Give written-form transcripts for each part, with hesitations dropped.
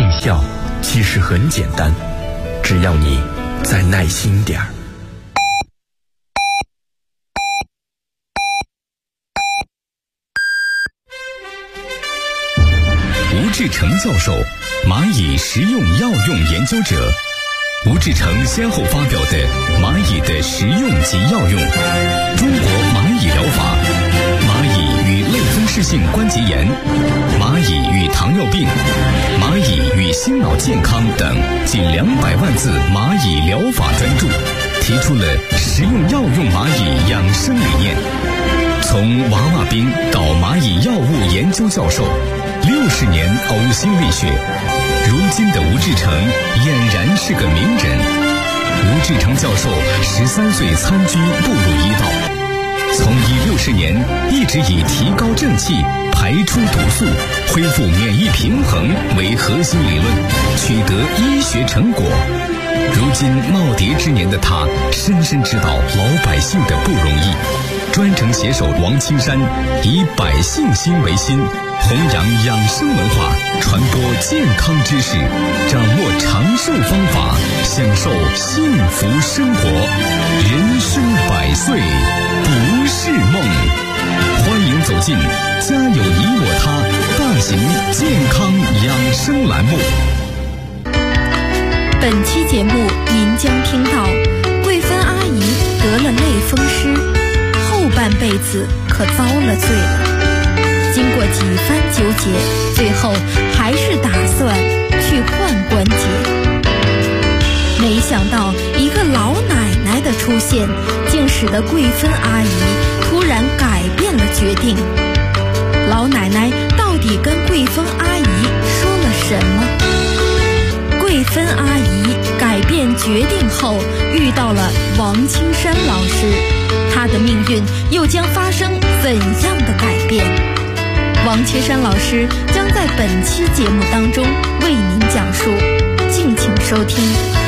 重效其实很简单，只要你再耐心点儿。 吴志成教授，蚂蚁食用药用研究者。吴志成先后发表的《蚂蚁的食用及药用》、《中国蚂蚁疗法》、《蚂蚁与类风湿性关节炎》、《蚂蚁与糖尿病》、《蚂蚁与心脑健康》等近200万字蚂蚁疗法专著，提出了食用药用蚂蚁养生理念。从娃娃兵到蚂蚁药物研究教授，60年呕心沥血，如今的吴志成俨然是个名人。吴志成教授13岁参军步入医道，从医60年一直以提高正气、排出毒素、恢复免疫平衡为核心理论，取得医学成果。如今耄耋之年的他，深深知道老百姓的不容易，专程携手王青山，以百姓心为心，弘扬养生文化，传播健康知识，掌握长寿方法，享受幸福生活。人生100岁不是梦。欢迎走进家有你我他大型健康养生栏目。 本期节目您将听到桂芬阿姨得了类风湿，后半辈子可遭了罪了。经过几番纠结，最后还是打算去换关节。没想到一个老奶奶的出现，竟使得桂芬阿姨突然改变了决定。老奶奶到底跟桂芬阿姨说了什么？桂芬阿姨改变决定后遇到了王青山老师，她的命运又将发生怎样的改变？王青山老师将在本期节目当中为您讲述，敬请收听。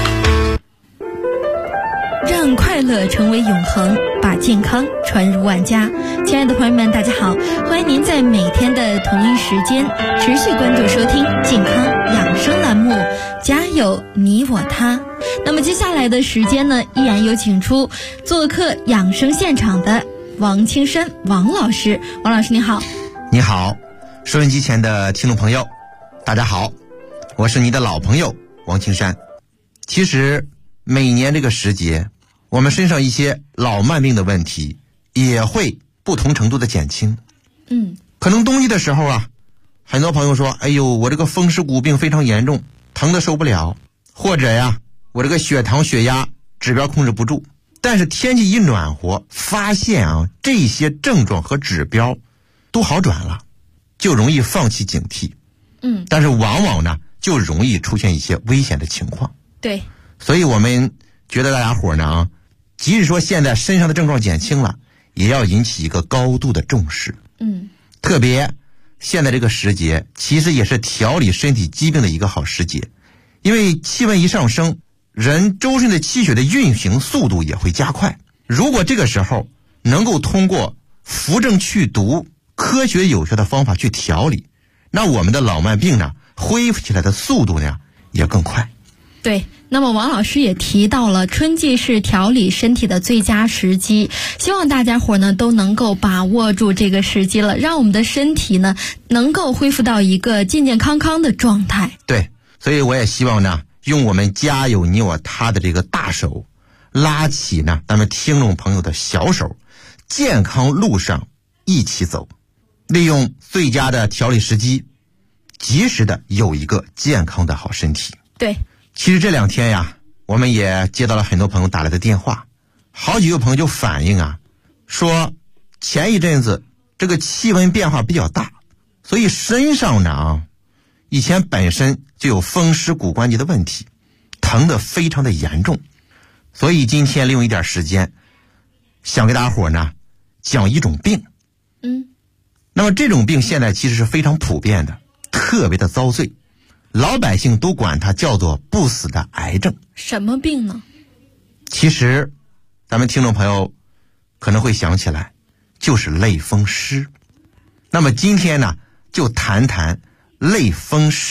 让快乐成为永恒，把健康传入万家。亲爱的朋友们，大家好，欢迎您在每天的同一时间持续关注收听健康养生栏目，家有你我他。那么接下来的时间呢，依然有请出做客养生现场的王青山王老师。王老师你好。 你好，收音机前的听众朋友大家好，我是你的老朋友王青山。其实每年这个时节，我们身上一些老慢病的问题也会不同程度的减轻。可能冬季的时候啊，很多朋友说，哎呦，我这个风湿骨病非常严重，疼得受不了，或者呀，我这个血糖血压指标控制不住。但是天气一暖和，发现啊，这些症状和指标都好转了，就容易放弃警惕。但是往往呢，就容易出现一些危险的情况。 对， 所以我们觉得大家伙呢，即使说现在身上的症状减轻了，也要引起一个高度的重视。特别现在这个时节，其实也是调理身体疾病的一个好时节，因为气温一上升，人周身的气血的运行速度也会加快。如果这个时候能够通过扶正祛毒、科学有效的方法去调理，那我们的老慢病呢，恢复起来的速度呢也更快。 对，那么王老师也提到了春季是调理身体的最佳时机，希望大家伙呢都能够把握住这个时机了，让我们的身体呢能够恢复到一个健健康康的状态。 对，所以我也希望呢，用我们家有你我他的这个大手，拉起呢咱们听众朋友的小手，健康路上一起走，利用最佳的调理时机，及时的有一个健康的好身体。 对， 其实这2天呀，我们也接到了很多朋友打来的电话，好几个朋友就反映啊，说前一阵子这个气温变化比较大，所以身上呢以前本身就有风湿骨关节的问题，疼得非常的严重。所以今天利用一点时间，想给大家伙呢讲一种病。那么这种病现在其实是非常普遍的，特别的遭罪，老百姓都管它叫做不死的癌症。 什么病呢？ 其实咱们听众朋友可能会想起来，就是类风湿。那么今天呢，就谈谈类风湿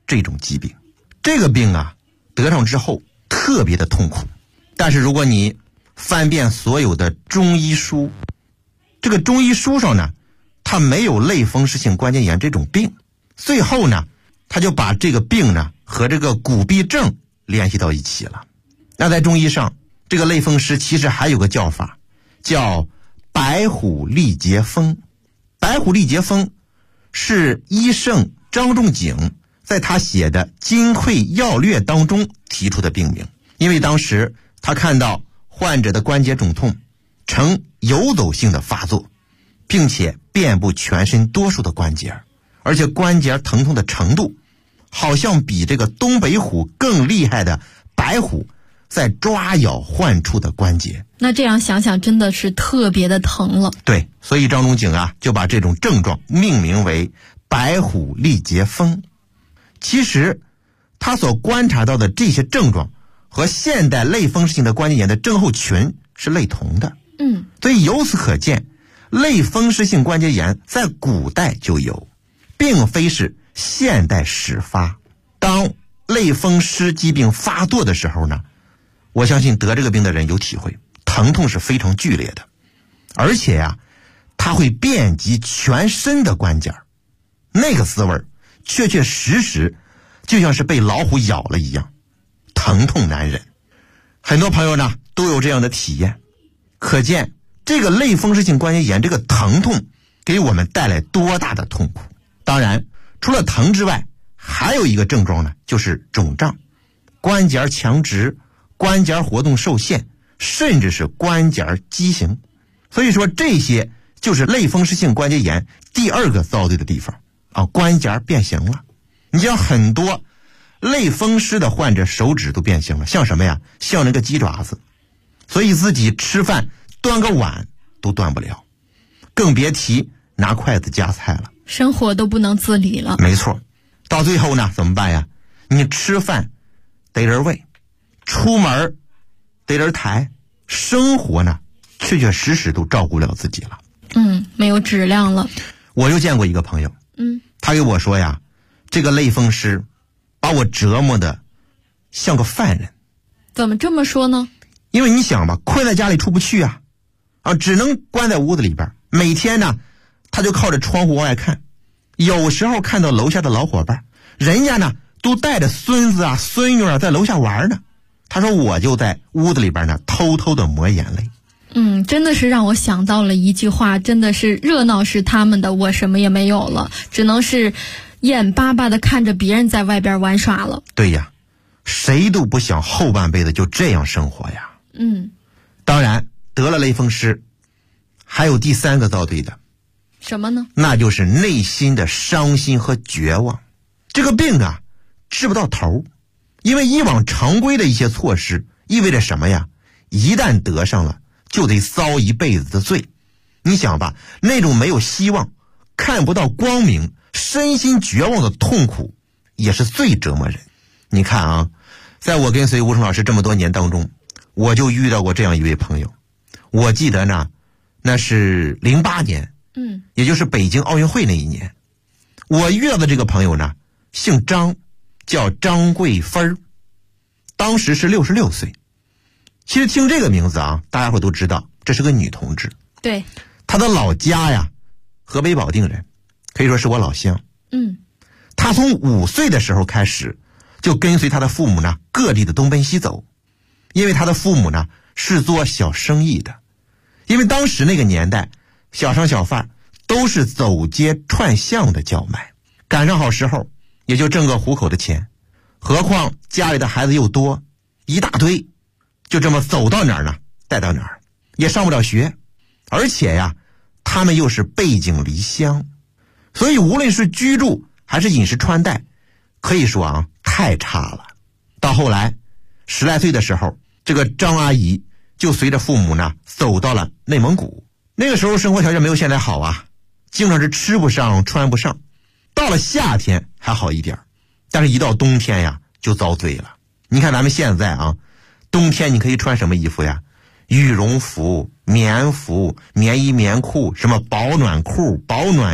这种疾病。这个病啊，得上之后特别的痛苦。但是如果你翻遍所有的中医书，这个中医书上呢，它没有类风湿性关节炎这种病。最后呢，他就把这个病呢和这个骨痹症联系到一起了。那在中医上，这个类风湿其实还有个叫法，叫白虎历节风。白虎历节风是医圣张仲景在他写的《金匮要略》当中提出的病名。因为当时他看到患者的关节肿痛呈游走性的发作，并且遍布全身多数的关节，而且关节疼痛的程度好像比这个东北虎更厉害的白虎在抓咬患处的关节。 那这样想想真的是特别的疼了。 对，所以张仲景啊就把这种症状命名为白虎历节风。其实他所观察到的这些症状和现代类风湿性的关节炎的症候群是类同的。所以由此可见，类风湿性关节炎在古代就有，并非是现代始发。当类风湿疾病发作的时候呢，我相信得这个病的人有体会，疼痛是非常剧烈的，而且呀，它会遍及全身的关节，那个滋味确确实实就像是被老虎咬了一样，疼痛难忍。很多朋友呢都有这样的体验，可见这个类风湿性关节炎这个疼痛给我们带来多大的痛苦。当然除了疼之外，还有一个症状呢，就是肿胀、关节强直、关节活动受限，甚至是关节畸形。所以说这些就是类风湿性关节炎第二个遭罪的地方啊，关节变形了。你像很多类风湿的患者手指都变形了，像什么呀？像那个鸡爪子，所以自己吃饭端个碗都端不了，更别提拿筷子夹菜了， 生活都不能自理了。 没错，到最后呢怎么办呀？你吃饭得人喂，出门得人抬，生活呢确确实实都照顾了自己了。 没有质量了。 我又见过一个朋友，他给我说呀，这个类风湿把我折磨的像个犯人。 怎么这么说呢？ 因为你想吧，困在家里出不去啊，只能关在屋子里边。每天呢他就靠着窗户往外看，有时候看到楼下的老伙伴，人家呢都带着孙子啊孙女啊在楼下玩呢，他说我就在屋子里边呢偷偷的抹眼泪。 真的是让我想到了一句话，真的是热闹是他们的，我什么也没有了，只能是眼巴巴的看着别人在外边玩耍了。 对呀，谁都不想后半辈子就这样生活呀。当然得了类风湿还有第三个遭罪的。 什么呢？ 那就是内心的伤心和绝望。这个病啊治不到头，因为以往常规的一些措施意味着什么呀？一旦得上了就得遭一辈子的罪。你想吧，那种没有希望、看不到光明、身心绝望的痛苦也是最折磨人。你看啊，在我跟随吴声老师这么多年当中，我就遇到过这样一位朋友。我记得呢，那是08年，也就是北京奥运会那一年，我遇到的这个朋友呢姓张，叫张桂芬，当时是66岁。其实听这个名字啊，大家伙都知道这是个女同志。 对， 她的老家呀河北保定人，可以说是我老乡。她从5岁的时候开始就跟随她的父母呢各地的东奔西走，因为她的父母呢是做小生意的。因为当时那个年代小商小贩都是走街串巷的叫卖，赶上好时候也就挣个糊口的钱，何况家里的孩子又多，一大堆，就这么走到哪儿呢带到哪儿，也上不了学，而且呀他们又是背井离乡，所以无论是居住还是饮食穿戴，可以说啊太差了。到后来10来岁的时候，这个张阿姨就随着父母呢走到了内蒙古。那个时候生活条件没有现在好啊，经常是吃不上穿不上，到了夏天还好一点，但是一到冬天呀就遭罪了。你看咱们现在啊，冬天你可以穿什么衣服呀？羽绒服、棉服、棉衣棉裤，什么保暖裤、保暖衣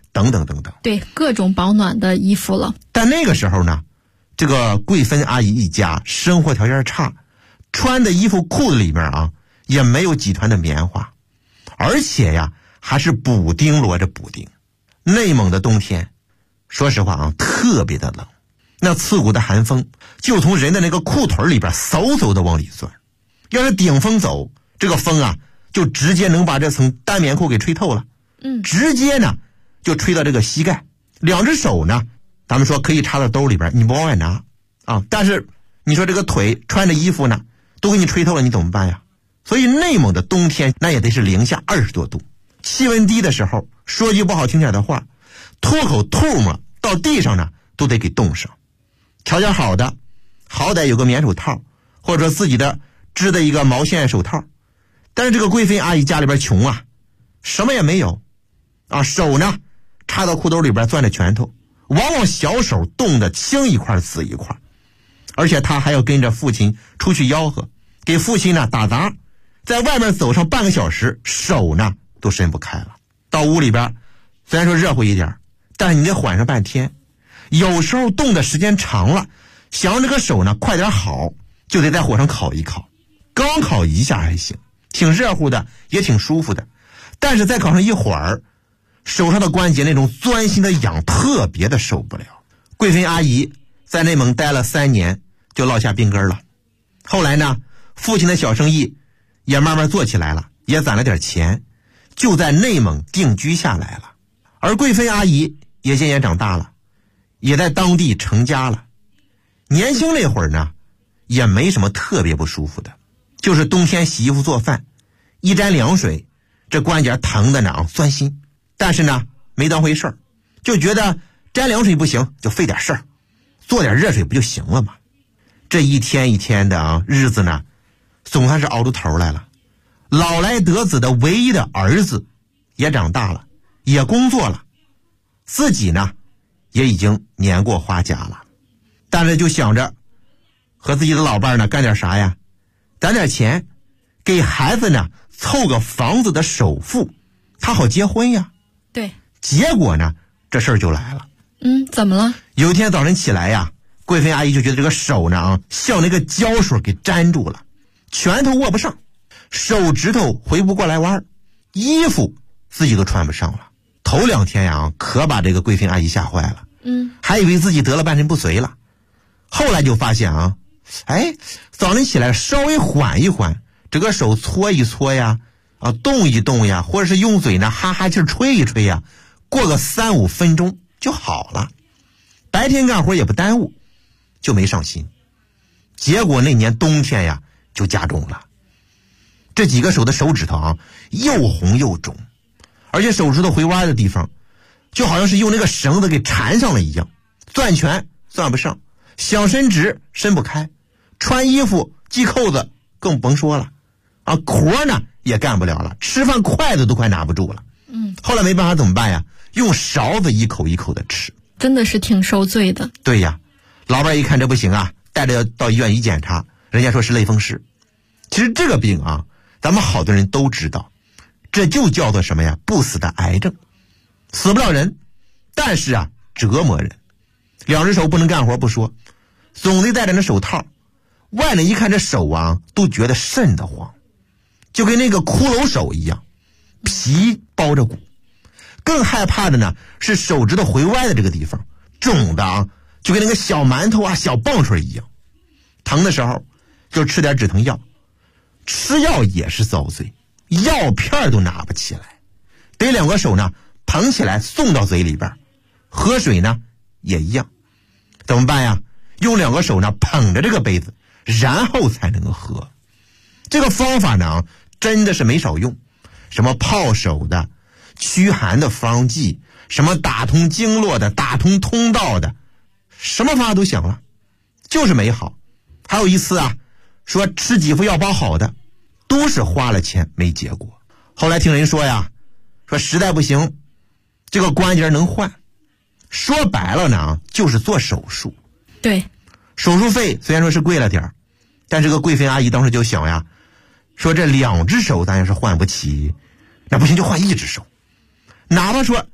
等等等等。 对，各种保暖的衣服了。 但那个时候呢，这个桂芬阿姨一家生活条件差，穿的衣服裤子里面啊也没有几团的棉花，而且呀还是补丁摞着补丁。内蒙的冬天说实话啊特别的冷，那刺骨的寒风就从人的那个裤腿里边嗖嗖的往里钻，要是顶风走，这个风啊就直接能把这层单棉裤给吹透了，直接呢就吹到这个膝盖。两只手呢咱们说可以插到兜里边，你不往外拿啊，但是你说这个腿穿着衣服呢都给你吹透了，你怎么办呀？所以内蒙的冬天那也得是零下20多度，气温低的时候，说句不好听点的话，脱口吐沫到地上呢都得给冻上。条件好的好歹有个棉手套，或者说自己的织的一个毛线手套，但是这个桂芬阿姨家里边穷啊，什么也没有啊，手呢插到裤兜里边攥着拳头，往往小手冻得青一块紫一块，而且她还要跟着父亲出去吆喝，给父亲呢打杂，在外面走上半个小时，手呢都伸不开了。到屋里边虽然说热乎一点，但是你得缓上半天，有时候冻的时间长了，想让这个手呢快点好，就得在火上烤一烤，刚烤一下还行，挺热乎的也挺舒服的，但是再烤上一会儿，手上的关节那种钻心的痒特别的受不了。桂芬阿姨在内蒙待了3年就落下病根了，后来呢父亲的小生意也慢慢做起来了，也攒了点钱，就在内蒙定居下来了。而桂芬阿姨也渐渐长大了，也在当地成家了。年轻那会儿呢也没什么特别不舒服的，就是冬天洗衣服做饭，一沾凉水这关节疼的呢酸心，但是呢没当回事儿，就觉得沾凉水不行就费点事儿，做点热水不就行了吗？这一天一天的日子呢总算是熬出头来了。老来得子的唯一的儿子也长大了，也工作了，自己呢也已经年过花甲了，但是就想着和自己的老伴呢干点啥呀，攒点钱给孩子呢凑个房子的首付，他好结婚呀。 对， 结果呢这事儿就来了。 怎么了？ 有一天早晨起来呀，桂芬阿姨就觉得这个手呢像那个胶水给粘住了，拳头握不上，手指头回不过来弯，衣服自己都穿不上了。头2天呀可把这个桂芬阿姨吓坏了，还以为自己得了半身不遂了。后来就发现啊，早晨起来稍微缓一缓，这个手搓一搓呀，动一动呀，或者是用嘴呢哈哈气吹一吹呀，过个3-5分钟就好了。白天干活也不耽误，就没上心。结果那年冬天呀就加重了，这几个手的手指头啊又红又肿，而且手指头回弯的地方就好像是用那个绳子给缠上了一样，攥拳攥不上，想伸直伸不开，穿衣服系扣子更甭说了啊，活呢也干不了了，吃饭筷子都快拿不住了。后来没办法怎么办呀？用勺子一口一口的吃， 真的是挺受罪的。 对呀，老伴一看这不行啊，带着到医院一检查，人家说是类风湿。其实这个病啊咱们好多人都知道，这就叫做什么呀？不死的癌症，死不了人，但是啊折磨人。2只手不能干活不说，总得戴着那手套，外人一看这手啊都觉得瘆得慌，就跟那个骷髅手一样，皮包着骨。更害怕的呢是手指头回歪的这个地方，肿的啊就跟那个小馒头啊小棒槌一样，疼的时候就吃点止疼药，吃药也是遭罪，药片都拿不起来，得2个手呢捧起来送到嘴里边，喝水呢也一样。怎么办呀？用2个手呢捧着这个杯子，然后才能喝。这个方法呢真的是没少用，什么泡手的、驱寒的方剂，什么打通经络的、打通通道的，什么方法都想了，就是没好。还有一次啊说吃几副药包好的，都是花了钱没结果。后来听人说呀，说实在不行这个关节能换，说白了呢就是做手术。 对， 手术费虽然说是贵了点，但这个桂芬阿姨当时就想呀，说这2只手咱要是换不起，那不行就换1只手，哪怕说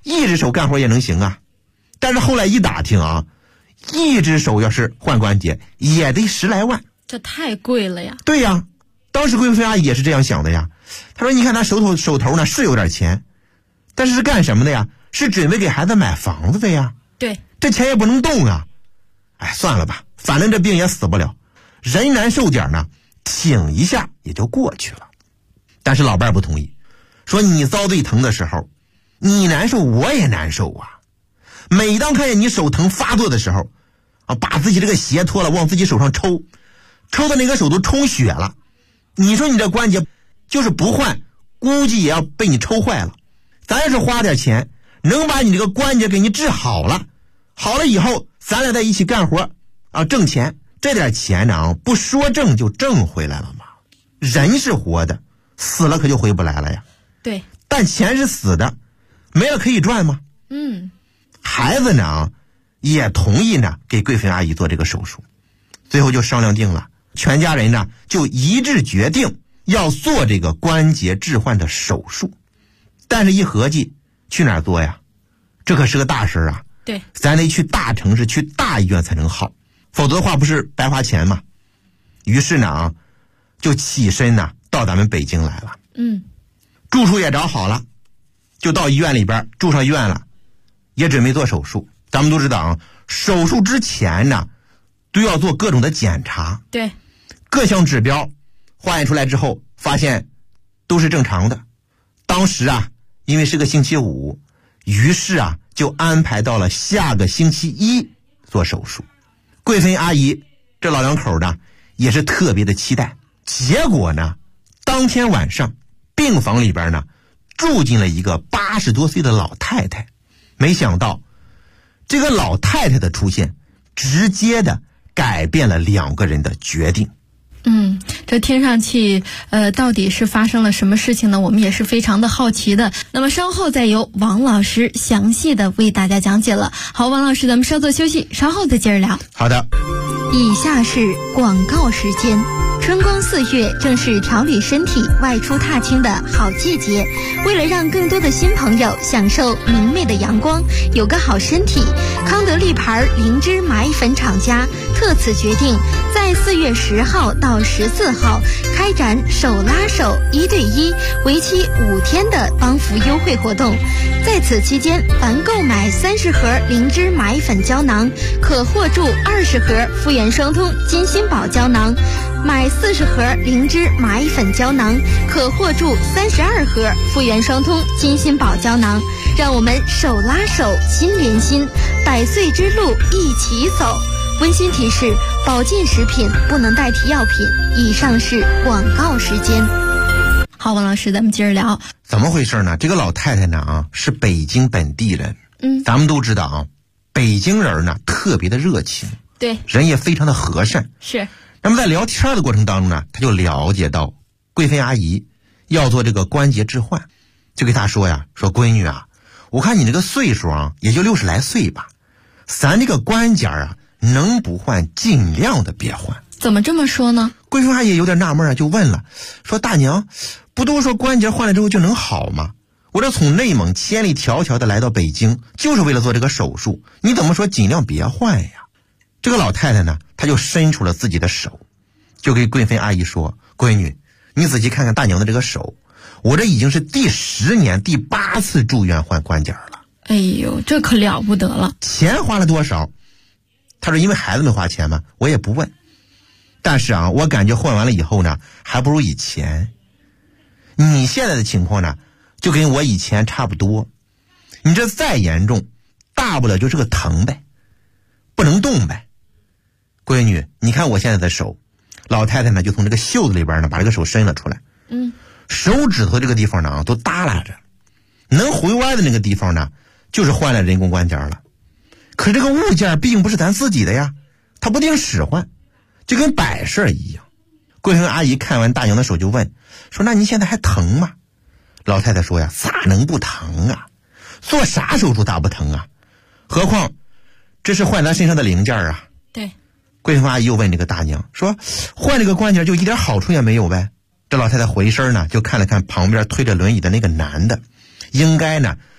一只手干活也能行啊。但是后来一打听啊，一只手要是换关节也得10来万， 这太贵了呀。 对呀，当时贵妃阿姨也是这样想的呀。她说你看她手头呢是有点钱，但是干什么的呀？是准备给孩子买房子的呀。 对， 这钱也不能动啊。哎，算了吧，反正这病也死不了，人难受点呢，挺一下也就过去了。但是老伴儿不同意，说你遭罪疼的时候，你难受我也难受啊。每当看见你手疼发作的时候啊，把自己这个鞋脱了往自己手上抽的那个手都充血了，你说你这关节就是不换估计也要被你抽坏了。咱要是花点钱能把你这个关节给你治好了，好了以后咱俩在一起干活啊，挣钱，这点钱呢不说挣就挣回来了嘛。人是活的，死了可就回不来了呀。 对， 但钱是死的，没了可以赚吗？孩子呢也同意呢给贵妃阿姨做这个手术，最后就商量定了，全家人呢就一致决定要做这个关节置换的手术。但是一合计，去哪儿做呀？这可是个大事啊。 对， 咱得去大城市，去大医院才能好，否则的话不是白花钱吗？于是呢就起身呢到咱们北京来了。住处也找好了，就到医院里边住上院了，也准备做手术。咱们都知道啊，手术之前呢都要做各种的检查。 对， 各项指标化验出来之后发现都是正常的。当时啊因为是个星期五，于是啊就安排到了下个星期一做手术。贵妃阿姨这老两口呢也是特别的期待。结果呢当天晚上病房里边呢住进了一个80多岁的老太太。没想到这个老太太的出现直接的改变了2个人的决定。 这听上去到底是发生了什么事情呢？我们也是非常的好奇的。那么稍后再由王老师详细的为大家讲解了。好，王老师，咱们稍作休息，稍后再接着聊。 好的。 以下是广告时间。春光4月正是调理身体、外出踏青的好季节。为了让更多的新朋友享受明媚的阳光，有个好身体，康德利牌灵芝麻衣粉厂家特此决定，在4月10号到14号开展手拉手1对1为期5天的帮扶优惠活动。在此期间，凡购买30盒灵芝麻衣粉胶囊，可获助20盒复原双通金心宝胶囊；买40盒灵芝麻衣粉胶囊，可获助32盒复原双通金心宝胶囊。让我们手拉手，心连心，100岁之路一起走。温馨提示：保健食品不能代替药品。以上是广告时间。好，王老师，咱们接着聊。 怎么回事呢？这个老太太呢是北京本地人。咱们都知道啊，北京人呢特别的热情， 对， 人也非常的和善。 是。 那么在聊天的过程当中呢，他就了解到贵妃阿姨要做这个关节置换，就给她说呀，说闺女啊，我看你这个岁数啊也就60来岁吧，咱这个关节啊能不换尽量的别换。 怎么这么说呢？ 贵妃阿姨有点纳闷啊，就问了，说大娘，不都说关节换了之后就能好吗？我这从内蒙千里迢迢的来到北京，就是为了做这个手术，你怎么说尽量别换呀？这个老太太呢，她就伸出了自己的手，就给贵妃阿姨说，闺女，你仔细看看大娘的这个手，我这已经是第10年第8次住院换关节了。 哎呦，这可了不得了。 钱花了多少？她说因为孩子们花钱嘛，我也不问，但是啊，我感觉换完了以后呢，还不如以前。你现在的情况呢就跟我以前差不多，你这再严重大不了就是个疼呗，不能动呗。闺女，你看我现在的手。老太太呢就从这个袖子里边呢把这个手伸了出来，手指头这个地方呢都耷拉着，能回弯的那个地方呢就是换了人工关节了。可是这个物件毕竟不是咱自己的呀，它不定使唤，就跟摆设一样。贵妃阿姨看完大娘的手就问，说那您现在还疼吗？老太太说呀，咋能不疼啊，做啥手术咋不疼啊，何况这是换咱身上的零件啊。 对。 贵妃阿姨又问这个大娘，说换这个关节就一点好处也没有呗？这老太太回身呢就看了看旁边推着轮椅的那个男的，应该呢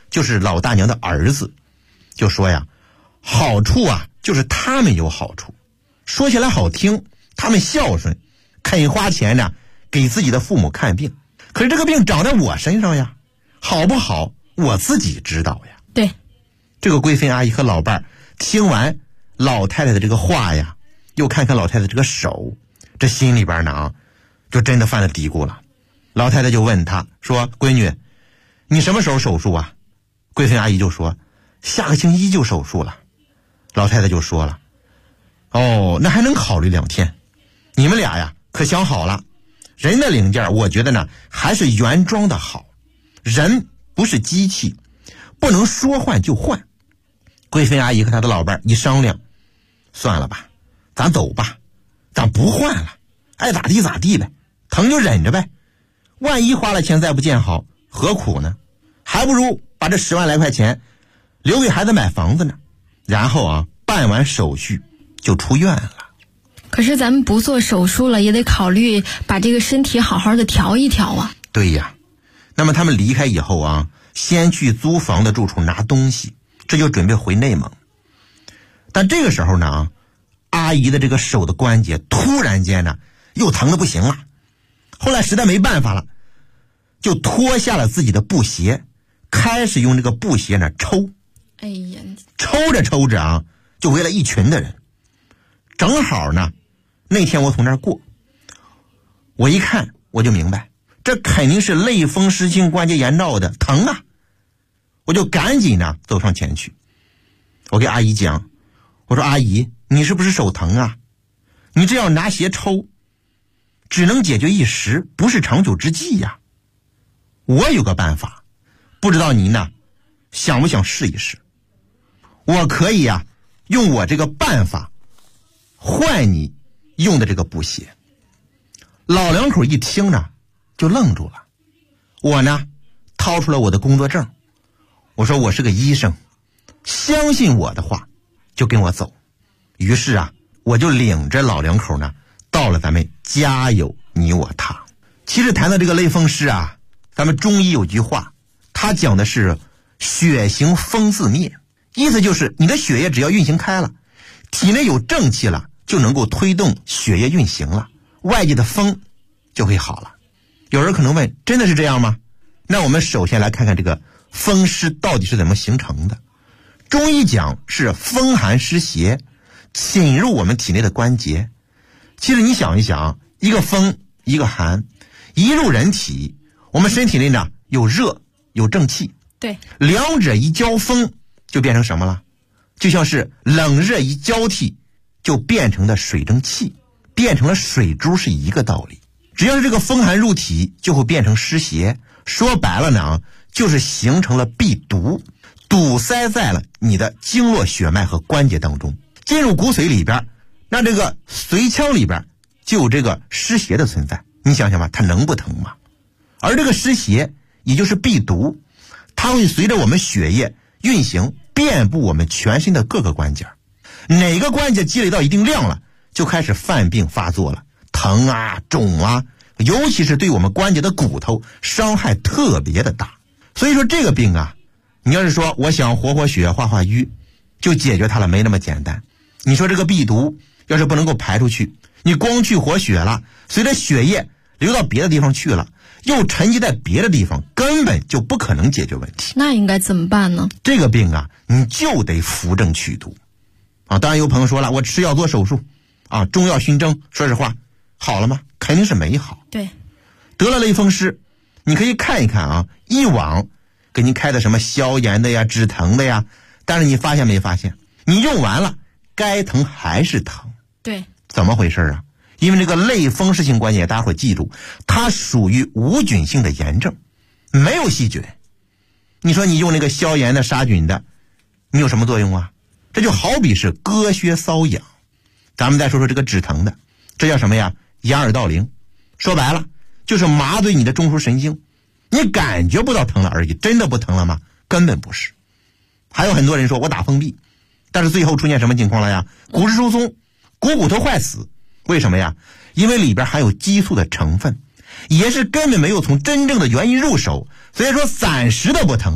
就是老大娘的儿子，就说呀，好处啊就是他们有好处，说起来好听，他们孝顺，肯花钱呢给自己的父母看病。可是这个病长在我身上呀，好不好我自己知道呀。 对， 这个贵妃阿姨和老伴儿听完老太太的这个话呀，又看看老太太这个手，这心里边呢就真的犯了嘀咕了。老太太就问她说，闺女，你什么时候手术啊？贵妃阿姨就说，下个星期一就手术了。老太太就说了，哦，那还能考虑2天。你们俩呀可想好了，人的零件我觉得呢还是原装的好，人不是机器，不能说换就换。贵妃阿姨和她的老伴一商量，算了吧，咱走吧，咱不换了，爱咋地咋地呗，疼就忍着呗，万一花了钱再不见好，何苦呢？还不如把这10万来块钱留给孩子买房子呢。然后办完手续就出院了。 可是咱们不做手术了，也得考虑把这个身体好好的调一调啊。 对呀，那么他们离开以后先去租房的住处拿东西，这就准备回内蒙。但这个时候呢，阿姨的这个手的关节突然间呢又疼得不行了。后来实在没办法了，就脱下了自己的布鞋，开始用这个布鞋呢抽。 哎呀， 抽着抽着就围了一群的人。正好呢，那天我从那儿过，我一看我就明白，这肯定是类风湿性关节炎闹的，疼啊！我就赶紧呢走上前去，我给阿姨讲，我说阿姨，你是不是手疼啊？你这样拿鞋抽，只能解决一时，不是长久之计呀。我有个办法，不知道您呢想不想试一试？我可以用我这个办法换你用的这个布鞋。老两口一听呢就愣住了。我呢掏出了我的工作证，我说我是个医生，相信我的话就跟我走。于是我就领着老两口呢到了咱们家有你我他。其实谈到这个类风湿咱们中医有句话，它讲的是血行风自灭，意思就是你的血液只要运行开了，体内有正气了，就能够推动血液运行了，外界的风就会好了。有人可能问，真的是这样吗？那我们首先来看看这个风湿到底是怎么形成的。中医讲是风寒湿邪侵入我们体内的关节。其实你想一想，一个风一个寒一入人体，我们身体内呢有热有正气， 对， 两者一交锋就变成什么了？就像是冷热一交替就变成了水蒸气，变成了水珠，是一个道理。只要是这个风寒入体，就会变成湿邪。说白了呢，就是形成了闭毒，堵塞在了你的经络血脉和关节当中，进入骨髓里边，那这个髓腔里边就有这个湿邪的存在。你想想吧，它能不疼吗？而这个湿邪也就是闭毒，它会随着我们血液运行遍布我们全身的各个关节，哪个关节积累到一定量了，就开始犯病发作了，疼肿尤其是对我们关节的骨头伤害特别的大。所以说这个病你要是说我想活血化瘀就解决它了，没那么简单。你说这个闭毒要是不能够排出去，你光去活血了，随着血液流到别的地方去了，又沉积在别的地方，根本就不可能解决问题。 那应该怎么办呢？ 这个病你就得扶正祛毒当然有朋友说了，我吃药做手术中药熏蒸，说实话好了吗？肯定是没好。 对， 得了类风湿，你可以看一看以往给您开的什么消炎的呀止疼的呀，但是你发现没发现，你用完了该疼还是疼。 对， 怎么回事因为这个类风湿性关节炎，大家伙记住，它属于无菌性的炎症，没有细菌。你说你用那个消炎的杀菌的，你有什么作用这就好比是割靴搔痒。咱们再说说这个止疼的，这叫什么呀？掩耳盗铃。说白了就是麻醉你的中枢神经，你感觉不到疼了而已，真的不疼了吗？根本不是。还有很多人说我打封闭，但是最后出现什么情况了呀？骨质疏松，骨头坏死。为什么呀？因为里边含有激素的成分，也是根本没有从真正的原因入手，所以说暂时的不疼了，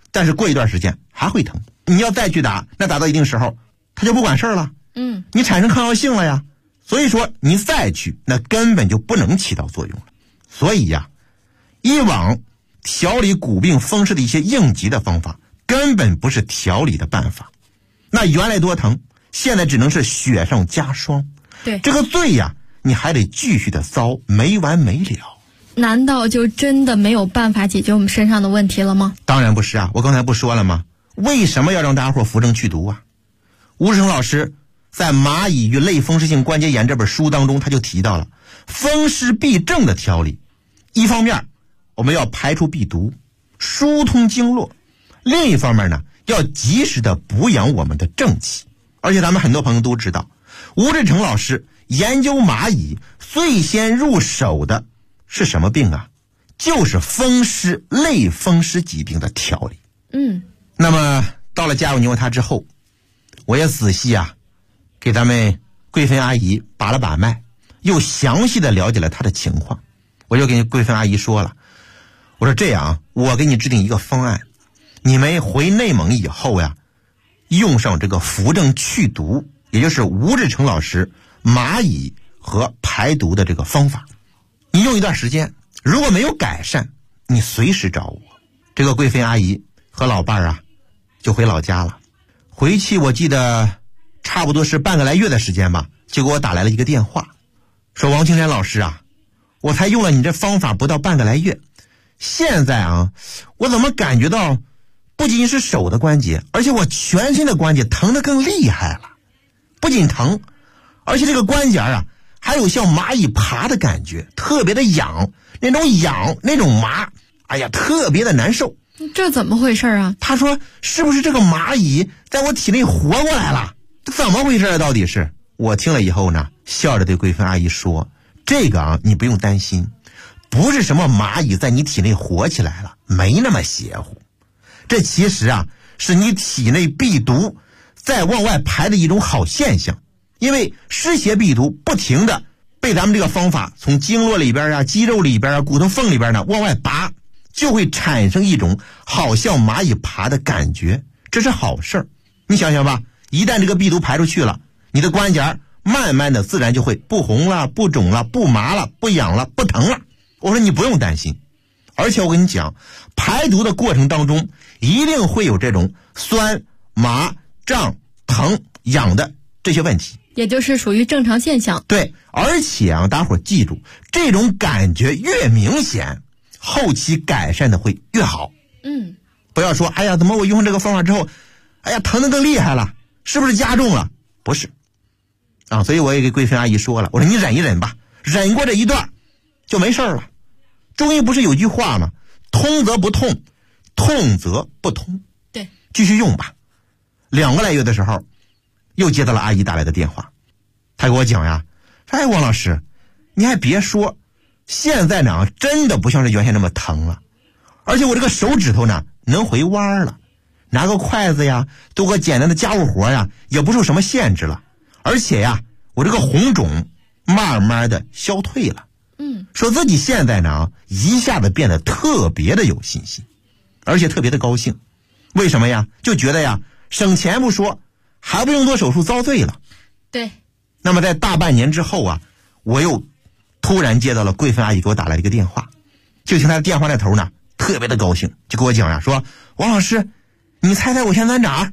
但是过一段时间还会疼。你要再去打，那打到一定时候它就不管事儿了，你产生抗药性了呀。所以说你再去，那根本就不能起到作用了。所以呀，以往调理骨病风湿的一些应急的方法根本不是调理的办法，那原来多疼，现在只能是雪上加霜。 对， 这个罪呀，你还得继续的遭，没完没了。 难道就真的没有办法解决我们身上的问题了吗？ 当然不是啊，我刚才不说了吗？为什么要让大家伙扶正祛毒啊？吴志成老师在《蚂蚁与类风湿性关节炎》这本书当中，他就提到了风湿痹症的调理。一方面我们要排除痹毒，疏通经络，另一方面呢，要及时的补养我们的正气。而且咱们很多朋友都知道，吴志成老师研究蚂蚁最先入手的是什么病啊？就是风湿类风湿疾病的调理。那么到了家有你我他之后，我也仔细给咱们桂芬阿姨把了把脉，又详细的了解了她的情况。我就跟桂芬阿姨说了，我说这样，我给你制定一个方案，你们回内蒙以后呀，用上这个扶正祛毒，也就是吴志成老师蚂蚁和排毒的这个方法，你用一段时间，如果没有改善，你随时找我。这个桂芬阿姨和老伴儿就回老家了。回去我记得差不多是半个来月的时间吧，就给我打来了一个电话，说王青山老师我才用了你这方法不到半个来月，现在我怎么感觉到不仅是手的关节，而且我全身的关节疼得更厉害了。不仅疼，而且这个关节还有像蚂蚁爬的感觉，特别的痒，那种麻，哎呀，特别的难受。 这怎么回事啊？ 他说是不是这个蚂蚁在我体内活过来了？这怎么回事到底是？我听了以后呢，笑着对桂芬阿姨说，这个你不用担心，不是什么蚂蚁在你体内活起来了，没那么邪乎。这其实是你体内痹毒在往外排的一种好现象。因为湿邪痹毒不停的被咱们这个方法从经络里边肌肉里边骨头缝里边往外拔，就会产生一种好像蚂蚁爬的感觉，这是好事儿。你想想吧，一旦这个痹毒排出去了，你的关节慢慢的自然就会不红了，不肿了，不麻了，不痒了，不疼了。我说你不用担心，而且我跟你讲，排毒的过程当中一定会有这种酸、麻、胀、疼、痒的这些问题， 也就是属于正常现象。 对，而且大伙记住，这种感觉越明显，后期改善的会越好。不要说哎呀，怎么我用上这个方法之后，哎呀，疼得更厉害了，是不是加重了？不是所以我也给桂芬阿姨说了，我说你忍一忍吧，忍过这一段就没事了。中医不是有句话吗？通则不痛，痛则不通。 对， 继续用吧。2个来月的时候，又接到了阿姨打来的电话，她给我讲说哎，王老师，你还别说，现在呢真的不像是原先那么疼了，而且我这个手指头呢能回弯了，拿个筷子做个简单的家务活也不受什么限制了，而且我这个红肿慢慢的消退了。说自己现在呢一下子变得特别的有信心，而且特别的高兴。为什么就觉得省钱不说，还不用做手术遭罪了。 对。 那么在大半年之后我又突然接到了桂芬阿姨给我打来一个电话，就听她的电话那头呢特别的高兴，就跟我讲说王老师，你猜猜我现在哪儿？